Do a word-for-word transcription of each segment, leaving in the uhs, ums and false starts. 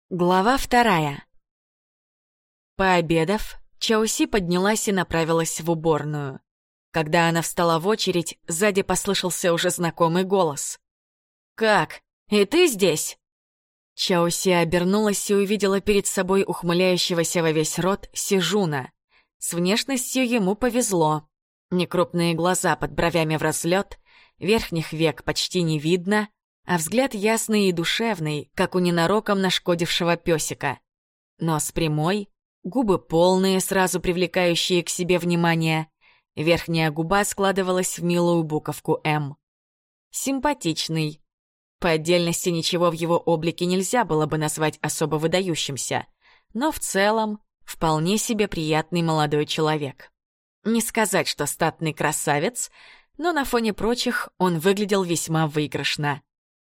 Глава вторая. Пообедав, Чауси поднялась и направилась в уборную. Когда она встала в очередь, сзади послышался уже знакомый голос. «Как? И ты здесь?» Чауси обернулась и увидела перед собой ухмыляющегося во весь рот Сижуна. С внешностью ему повезло. Некрупные глаза под бровями в разлет, верхних век почти не видно, а взгляд ясный и душевный, как у ненароком нашкодившего песика. Нос прямой, губы полные, сразу привлекающие к себе внимание. Верхняя губа складывалась в милую буковку «М». Симпатичный. По отдельности ничего в его облике нельзя было бы назвать особо выдающимся, но в целом вполне себе приятный молодой человек. Не сказать, что статный красавец, но на фоне прочих он выглядел весьма выигрышно.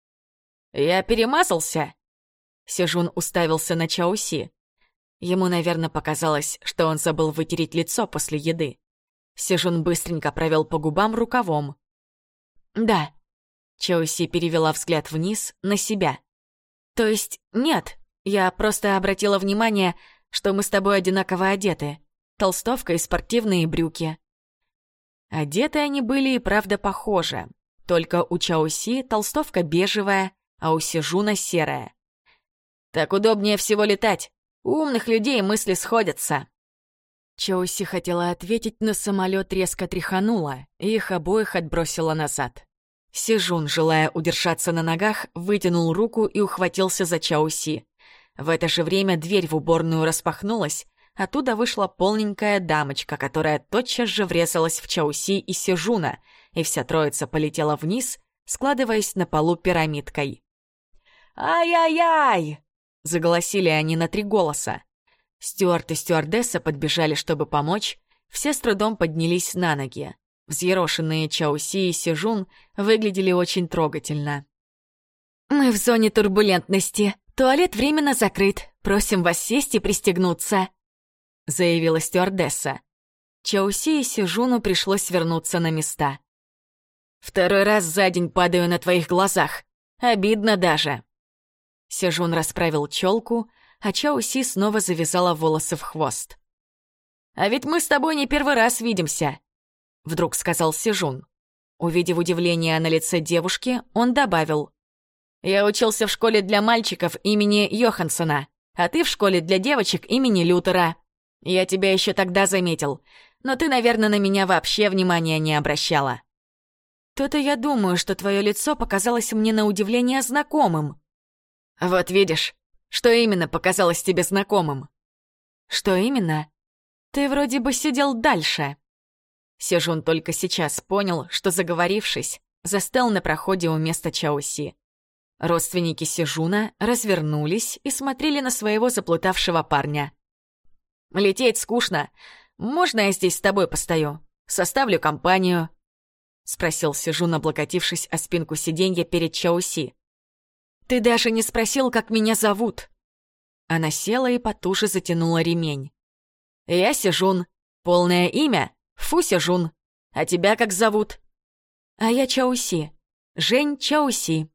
«Я перемазался?» Сижун уставился на Чауси. Ему, наверное, показалось, что он забыл вытереть лицо после еды. Сижун быстренько провел по губам рукавом. «Да». Чауси перевела взгляд вниз на себя. «То есть нет, я просто обратила внимание, что мы с тобой одинаково одеты. Толстовка и спортивные брюки». Одеты они были и правда похожи. Только у Чауси толстовка бежевая, а у Сижуна серая. «Так удобнее всего летать. У умных людей мысли сходятся». Чауси хотела ответить, но самолет резко тряхануло, и их обоих отбросило назад. Сижун, желая удержаться на ногах, вытянул руку и ухватился за Чауси. В это же время дверь в уборную распахнулась, оттуда вышла полненькая дамочка, которая тотчас же врезалась в Чауси и Сижуна, и вся троица полетела вниз, складываясь на полу пирамидкой. «Ай-яй-яй!» — заголосили они на три голоса. Стюарт и стюардесса подбежали, чтобы помочь. Все с трудом поднялись на ноги. Взъерошенные Чауси и Сижун выглядели очень трогательно. «Мы в зоне турбулентности. Туалет временно закрыт. Просим вас сесть и пристегнуться», — заявила стюардесса. Чауси и Сижуну пришлось вернуться на места. «Второй раз за день падаю на твоих глазах. Обидно даже». Сижун расправил челку, а Чауси снова завязала волосы в хвост. «А ведь мы с тобой не первый раз видимся», — вдруг сказал Сижун. Увидев удивление на лице девушки, он добавил. «Я учился в школе для мальчиков имени Йоханссона, а ты в школе для девочек имени Лютера. Я тебя еще тогда заметил, но ты, наверное, на меня вообще внимания не обращала». «То-то я думаю, что твое лицо показалось мне на удивление знакомым». «Вот видишь, что именно показалось тебе знакомым?» «Что именно? Ты вроде бы сидел дальше». Сижун только сейчас понял, что, заговорившись, застыл на проходе у места Чауси. Родственники Сижуна развернулись и смотрели на своего заплутавшего парня. «Лететь скучно. Можно я здесь с тобой постою? Составлю компанию?» — спросил Сижун, облокотившись о спинку сиденья перед Чауси. «Ты даже не спросил, как меня зовут». Она села и потуже затянула ремень. «Я Сижун. Полное имя — Фу Сижун. А тебя как зовут?» «А я Чауси. Жень Чауси».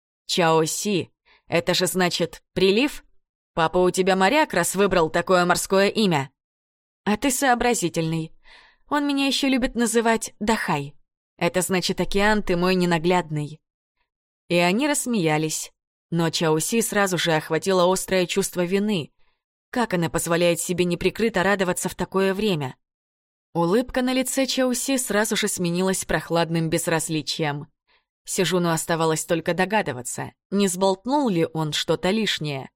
«Чаоси. Это же значит прилив? Папа у тебя моряк, раз выбрал такое морское имя». «А ты сообразительный. Он меня еще любит называть Дахай. Это значит океан, ты мой ненаглядный». И они рассмеялись. Но Чауси сразу же охватило острое чувство вины. Как она позволяет себе неприкрыто радоваться в такое время? Улыбка на лице Чауси сразу же сменилась прохладным безразличием. Сижуну оставалось только догадываться, не сболтнул ли он что-то лишнее.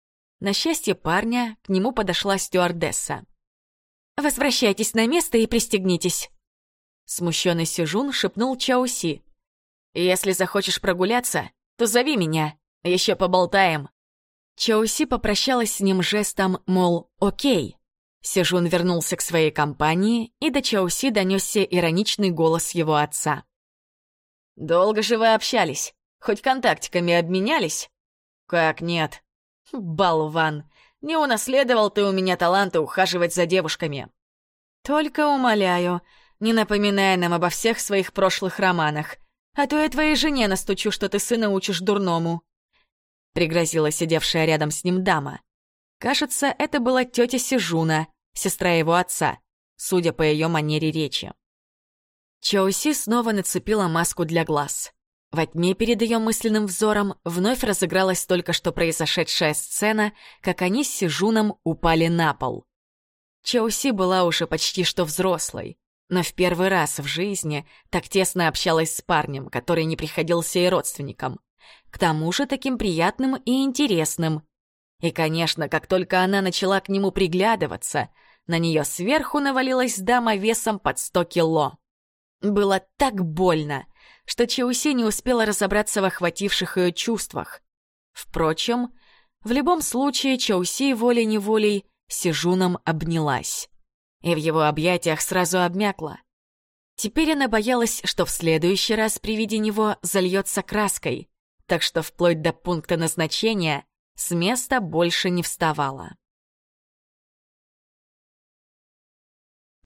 На счастье парня к нему подошла стюардесса. «Возвращайтесь на место и пристегнитесь». Смущенный Сижун шепнул Чауси. «Если захочешь прогуляться, то зови меня, еще поболтаем». Чауси попрощалась с ним жестом, мол, «Окей». Сижун вернулся к своей компании, и до Чауси донесся ироничный голос его отца. «Долго же вы общались? Хоть контактиками обменялись?» «Как нет?» «Болван! Не унаследовал ты у меня таланта ухаживать за девушками». «Только умоляю, не напоминай нам обо всех своих прошлых романах, а то я твоей жене настучу, что ты сына учишь дурному». — пригрозила сидевшая рядом с ним дама. Кажется, это была тетя Сижуна, сестра его отца, судя по ее манере речи. Чаоси снова нацепила маску для глаз. Во тьме перед ее мысленным взором вновь разыгралась только что произошедшая сцена, как они с Сижуном упали на пол. Чаоси была уже почти что взрослой, но в первый раз в жизни так тесно общалась с парнем, который не приходился и родственникам. К тому же таким приятным и интересным. И, конечно, как только она начала к нему приглядываться, на нее сверху навалилась дама весом под сто кило. Было так больно, что Чаоси не успела разобраться в охвативших ее чувствах. Впрочем, в любом случае Чаоси волей-неволей с Сижуном обнялась. И в его объятиях сразу обмякла. Теперь она боялась, что в следующий раз при виде него зальется краской, так что вплоть до пункта назначения с места больше не вставала.